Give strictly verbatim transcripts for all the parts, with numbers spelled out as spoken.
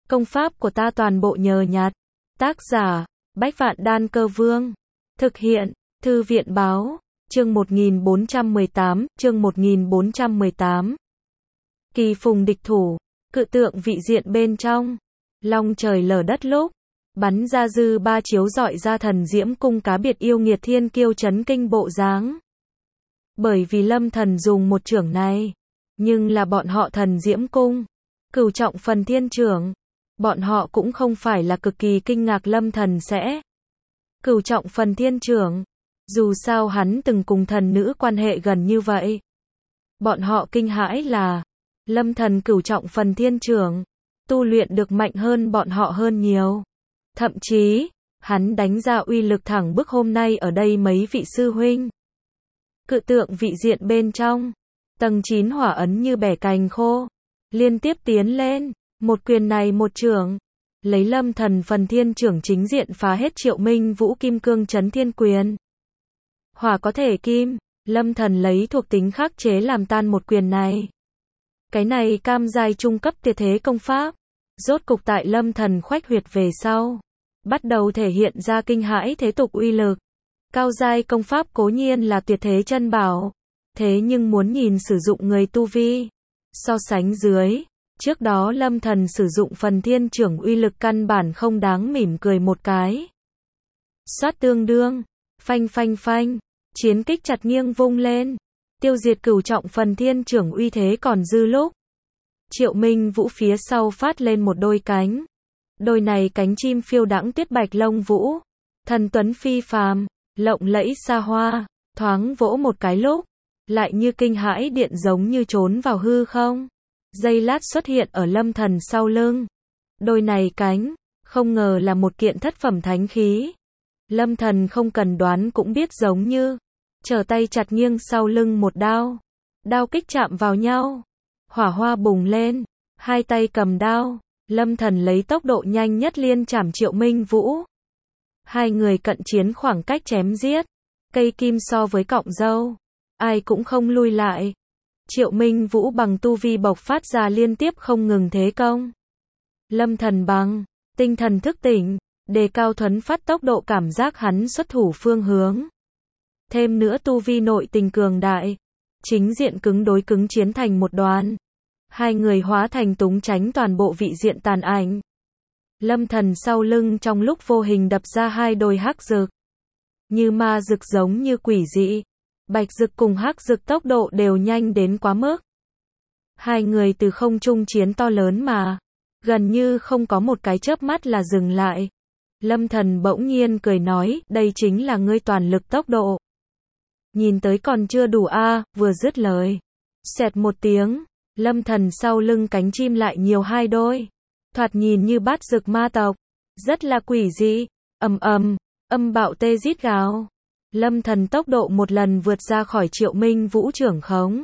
Công pháp của ta toàn bộ nhờ nhặt. Tác giả, Bách Vạn Đan Cơ Vương. Thực hiện, Thư viện Báo. Chương một nghìn bốn trăm mười tám, chương một nghìn bốn trăm mười tám. Kỳ phùng địch thủ, cự tượng vị diện bên trong. Long trời lở đất lúc. Bắn ra dư ba chiếu rọi ra thần diễm cung cá biệt yêu nghiệt thiên kiêu chấn kinh bộ dáng. Bởi vì Lâm Thần dùng một chưởng này, nhưng là bọn họ thần diễm cung, cửu trọng phần thiên chưởng. Bọn họ cũng không phải là cực kỳ kinh ngạc Lâm Thần sẽ cửu trọng phần thiên chưởng. Dù sao hắn từng cùng thần nữ quan hệ gần như vậy. Bọn họ kinh hãi là Lâm Thần cửu trọng phần thiên chưởng tu luyện được mạnh hơn bọn họ hơn nhiều. Thậm chí, hắn đánh ra uy lực thẳng bức hôm nay ở đây mấy vị sư huynh. Cự tượng vị diện bên trong, tầng chín hỏa ấn như bẻ cành khô, liên tiếp tiến lên, một quyền này một chưởng, lấy Lâm Thần phần thiên chưởng chính diện phá hết Triệu Minh Vũ kim cương chấn thiên quyền. Hỏa có thể kim, Lâm Thần lấy thuộc tính khắc chế làm tan một quyền này. Cái này cam giai trung cấp tuyệt thế công pháp, rốt cục tại Lâm Thần khoách huyệt về sau, bắt đầu thể hiện ra kinh hãi thế tục uy lực. Cao giai công pháp cố nhiên là tuyệt thế chân bảo, thế nhưng muốn nhìn sử dụng người tu vi. So sánh dưới, trước đó Lâm Thần sử dụng phần thiên chưởng uy lực căn bản không đáng mỉm cười một cái. Xoát tương đương, phanh phanh phanh, chiến kích chặt nghiêng vung lên, tiêu diệt cửu trọng phần thiên chưởng uy thế còn dư lúc. Triệu Minh Vũ phía sau phát lên một đôi cánh. Đôi này cánh chim phiêu đãng tuyết bạch lông vũ, thần tuấn phi phàm, lộng lẫy xa hoa, thoáng vỗ một cái lúc, lại như kinh hãi điện giống như trốn vào hư không. Giây lát xuất hiện ở Lâm Thần sau lưng. Đôi này cánh, không ngờ là một kiện thất phẩm thánh khí. Lâm Thần không cần đoán cũng biết giống như, trở tay chặt nghiêng sau lưng một đao. Đao kích chạm vào nhau, hỏa hoa bùng lên, hai tay cầm đao, Lâm Thần lấy tốc độ nhanh nhất liên chảm Triệu Minh Vũ. Hai người cận chiến khoảng cách chém giết, cây kim so với cọng dâu, ai cũng không lui lại. Triệu Minh Vũ bằng tu vi bộc phát ra liên tiếp không ngừng thế công. Lâm Thần bằng tinh thần thức tỉnh, đề cao thuấn phát tốc độ cảm giác hắn xuất thủ phương hướng. Thêm nữa tu vi nội tình cường đại, chính diện cứng đối cứng chiến thành một đoàn. Hai người hóa thành túng tránh toàn bộ vị diện tàn ảnh. Lâm Thần sau lưng trong lúc vô hình đập ra hai đôi hắc dực. Như ma dực giống như quỷ dị. Bạch dực cùng hắc dực tốc độ đều nhanh đến quá mức. Hai người từ không trung chiến to lớn mà, gần như không có một cái chớp mắt là dừng lại. Lâm Thần bỗng nhiên cười nói, đây chính là ngươi toàn lực tốc độ. Nhìn tới còn chưa đủ a, à, vừa dứt lời. Xẹt một tiếng, Lâm Thần sau lưng cánh chim lại nhiều hai đôi. Thoạt nhìn như bát dực ma tộc, rất là quỷ dị, ầm ầm, âm bạo tê rít gào. Lâm Thần tốc độ một lần vượt ra khỏi Triệu Minh Vũ trưởng khống.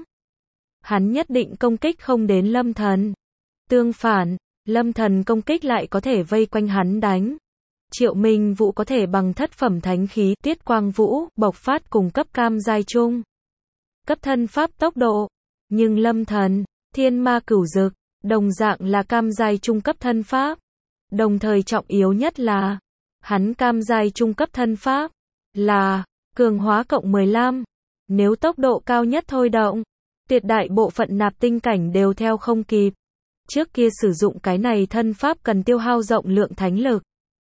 Hắn nhất định công kích không đến Lâm Thần. Tương phản, Lâm Thần công kích lại có thể vây quanh hắn đánh. Triệu Minh Vũ có thể bằng thất phẩm thánh khí Tiết Quang Vũ bộc phát cùng cấp cam giai trung cấp thân pháp tốc độ, nhưng Lâm Thần, Thiên Ma Cửu Dực, đồng dạng là cam giai trung cấp thân pháp. Đồng thời trọng yếu nhất là, hắn cam giai trung cấp thân pháp là cường hóa cộng mười lăm. Nếu tốc độ cao nhất thôi động, tuyệt đại bộ phận nạp tinh cảnh đều theo không kịp. Trước kia sử dụng cái này thân pháp cần tiêu hao rộng lượng thánh lực.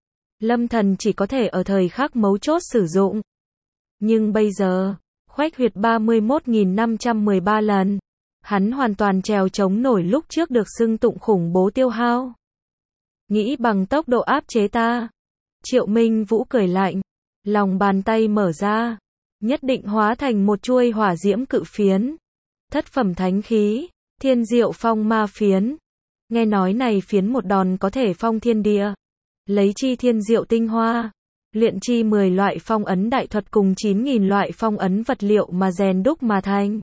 Lâm Thần chỉ có thể ở thời khắc mấu chốt sử dụng. Nhưng bây giờ, khoách huyệt ba mươi mốt nghìn năm trăm mười ba lần, hắn hoàn toàn trèo chống nổi lúc trước được xưng tụng khủng bố tiêu hao. Nghĩ bằng tốc độ áp chế ta. Triệu Minh Vũ cười lạnh, lòng bàn tay mở ra, nhất định hóa thành một chuôi hỏa diễm cự phiến. Thất phẩm thánh khí, Thiên Diệu Phong Ma Phiến. Nghe nói này phiến một đòn có thể phong thiên địa. Lấy chi thiên diệu tinh hoa, luyện chi mười loại phong ấn đại thuật cùng chín nghìn loại phong ấn vật liệu mà rèn đúc mà thành.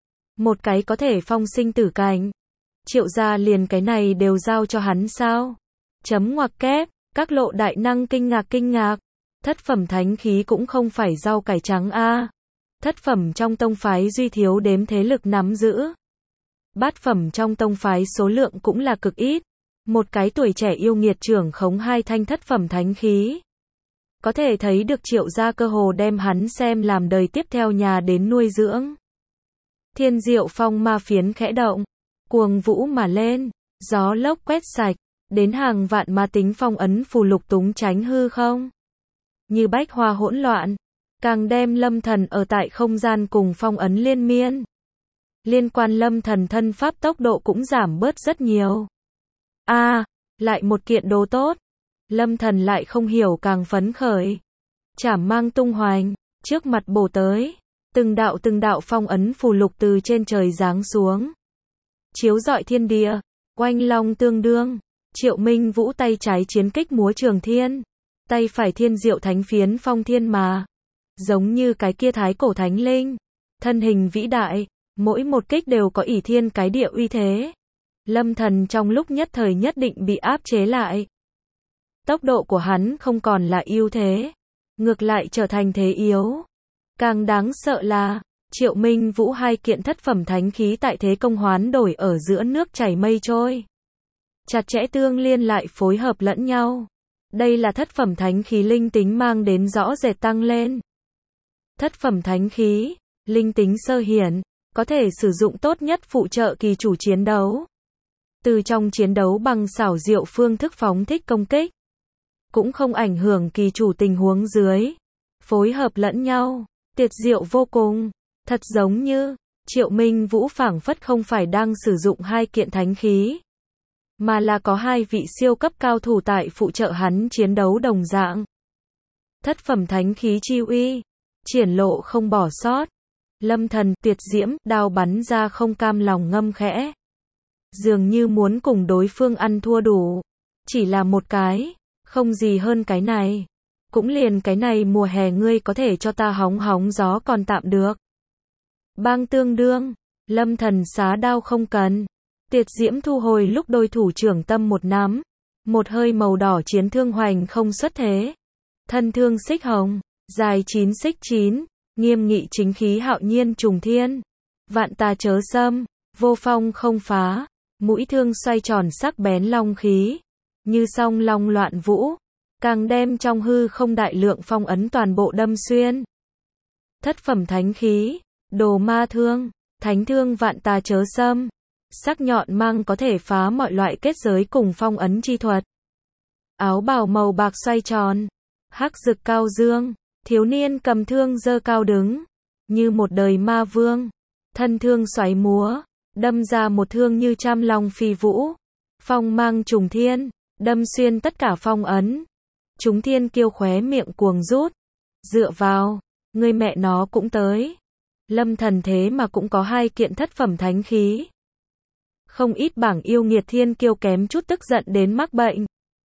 Một cái có thể phong sinh tử cảnh. Triệu gia liền cái này đều giao cho hắn sao? Chấm ngoặc kép, các lộ đại năng kinh ngạc kinh ngạc. Thất phẩm thánh khí cũng không phải rau cải trắng a. À. Thất phẩm trong tông phái duy thiếu đếm thế lực nắm giữ. Bát phẩm trong tông phái số lượng cũng là cực ít. Một cái tuổi trẻ yêu nghiệt trưởng khống hai thanh thất phẩm thánh khí. Có thể thấy được Triệu gia cơ hồ đem hắn xem làm đời tiếp theo nhà đến nuôi dưỡng. Thiên Diệu Phong ma phiến khẽ động, cuồng vũ mà lên, gió lốc quét sạch, đến hàng vạn ma tính phong ấn phù lục túng tránh hư không. Như bách hoa hỗn loạn, càng đem Lâm Thần ở tại không gian cùng phong ấn liên miên. Liên quan Lâm Thần thân pháp tốc độ cũng giảm bớt rất nhiều. A, à, lại một kiện đồ tốt. Lâm Thần lại không hiểu càng phấn khởi. Chảm mang tung hoành, trước mặt bổ tới, từng đạo từng đạo phong ấn phù lục từ trên trời giáng xuống. Chiếu rọi thiên địa, oanh long tương đương, Triệu Minh Vũ tay trái chiến kích múa trường thiên, tay phải thiên diệu thánh phiến phong thiên mà. Giống như cái kia thái cổ thánh linh, thân hình vĩ đại, mỗi một kích đều có ỷ thiên cái địa uy thế. Lâm Thần trong lúc nhất thời nhất định bị áp chế lại. Tốc độ của hắn không còn là ưu thế, ngược lại trở thành thế yếu. Càng đáng sợ là, Triệu Minh Vũ hai kiện thất phẩm thánh khí tại thế công hoán đổi ở giữa nước chảy mây trôi. Chặt chẽ tương liên lại phối hợp lẫn nhau. Đây là thất phẩm thánh khí linh tính mang đến rõ rệt tăng lên. Thất phẩm thánh khí, linh tính sơ hiển, có thể sử dụng tốt nhất phụ trợ kỳ chủ chiến đấu. Từ trong chiến đấu bằng xảo diệu phương thức phóng thích công kích, cũng không ảnh hưởng kỳ chủ tình huống dưới. Phối hợp lẫn nhau, tuyệt diệu vô cùng, thật giống như, Triệu Minh Vũ phảng phất không phải đang sử dụng hai kiện thánh khí, mà là có hai vị siêu cấp cao thủ tại phụ trợ hắn chiến đấu đồng dạng. Thất phẩm thánh khí chi uy, triển lộ không bỏ sót. Lâm Thần tuyệt diễm, đao bắn ra không cam lòng ngâm khẽ. Dường như muốn cùng đối phương ăn thua đủ. Chỉ là một cái, không gì hơn cái này. Cũng liền cái này mùa hè ngươi có thể cho ta hóng hóng gió còn tạm được. Bang tương đương, Lâm Thần xá đao không cần. Tiệt diễm thu hồi lúc đôi thủ trưởng tâm một nắm. Một hơi màu đỏ chiến thương hoành không xuất thế. Thân thương xích hồng, dài chín xích chín, nghiêm nghị chính khí hạo nhiên trùng thiên. Vạn tà chớ xâm, vô phong không phá, mũi thương xoay tròn sắc bén long khí. Như song long loạn vũ, càng đem trong hư không đại lượng phong ấn toàn bộ đâm xuyên. Thất phẩm thánh khí, đồ ma thương, thánh thương vạn tà chớ xâm. Sắc nhọn mang có thể phá mọi loại kết giới cùng phong ấn chi thuật. Áo bào màu bạc xoay tròn, hắc rực cao dương, thiếu niên cầm thương giơ cao đứng, như một đời ma vương, thân thương xoáy múa, đâm ra một thương như trăm long phi vũ, phong mang trùng thiên, đâm xuyên tất cả phong ấn. Chúng thiên kiêu khóe miệng cuồng rút, dựa vào, người mẹ nó cũng tới. Lâm Thần thế mà cũng có hai kiện thất phẩm thánh khí. Không ít bảng yêu nghiệt thiên kiêu kém chút tức giận đến mắc bệnh.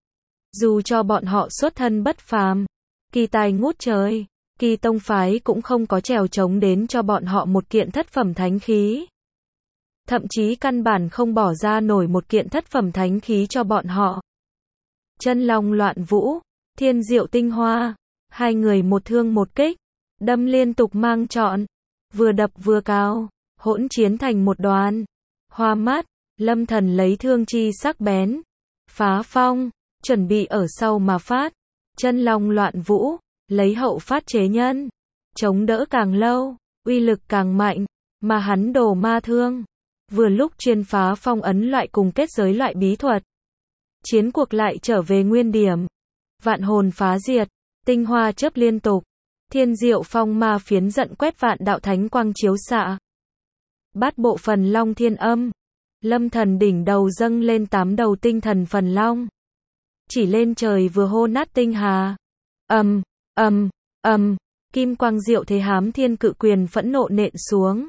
Dù cho bọn họ xuất thân bất phàm, kỳ tài ngút trời, kỳ tông phái cũng không có trèo trống đến cho bọn họ một kiện thất phẩm thánh khí. Thậm chí căn bản không bỏ ra nổi một kiện thất phẩm thánh khí cho bọn họ. Chân long loạn vũ, thiên diệu tinh hoa, hai người một thương một kích, đâm liên tục mang trọn, vừa đập vừa cao, hỗn chiến thành một đoàn. Hoa mắt, Lâm Thần lấy thương chi sắc bén, phá phong, chuẩn bị ở sau mà phát. Chân long loạn vũ, lấy hậu phát chế nhân, chống đỡ càng lâu, uy lực càng mạnh, mà hắn đồ ma thương, vừa lúc chuyên phá phong ấn loại cùng kết giới loại bí thuật. Chiến cuộc lại trở về nguyên điểm, vạn hồn phá diệt, tinh hoa chớp liên tục, thiên diệu phong ma phiến giận quét vạn đạo thánh quang chiếu xạ. Bát bộ phần long thiên âm, Lâm Thần đỉnh đầu dâng lên tám đầu tinh thần phần long. Chỉ lên trời vừa hô nát tinh hà. Ầm, ầm, ầm, kim quang diệu thế hám thiên cự quyền phẫn nộ nện xuống.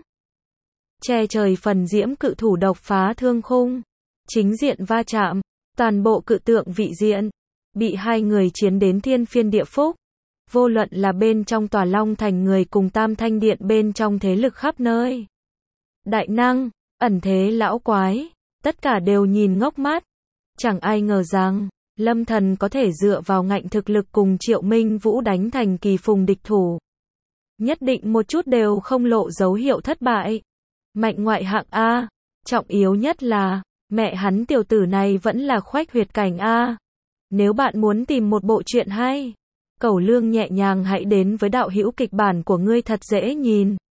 Che trời phần diễm cự thủ độc phá thương khung. Chính diện va chạm, toàn bộ cự tượng vị diện, bị hai người chiến đến thiên phiên địa phúc. Vô luận là bên trong tòa long thành người cùng tam thanh điện bên trong thế lực khắp nơi. Đại năng, ẩn thế lão quái, tất cả đều nhìn ngốc mắt. Chẳng ai ngờ rằng, Lâm Thần có thể dựa vào ngạnh thực lực cùng Triệu Minh Vũ đánh thành kỳ phùng địch thủ. Nhất định một chút đều không lộ dấu hiệu thất bại. Mạnh ngoại hạng A, trọng yếu nhất là, Mẹ hắn tiểu tử này vẫn là khoách huyệt cảnh a. Nếu bạn muốn tìm một bộ truyện hay, cẩu lương nhẹ nhàng hãy đến với đạo hữu kịch bản của ngươi thật dễ nhìn.